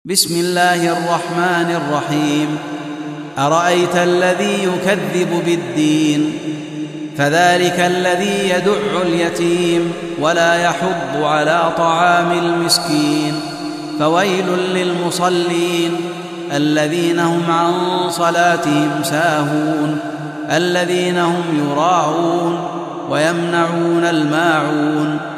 بسم الله الرحمن الرحيم. أرأيت الذي يكذب بالدين فذلك الذي يدع اليتيم ولا يحض على طعام المسكين فويل للمصلين الذين هم عن صلاتهم ساهون الذين هم يراءون ويمنعون الماعون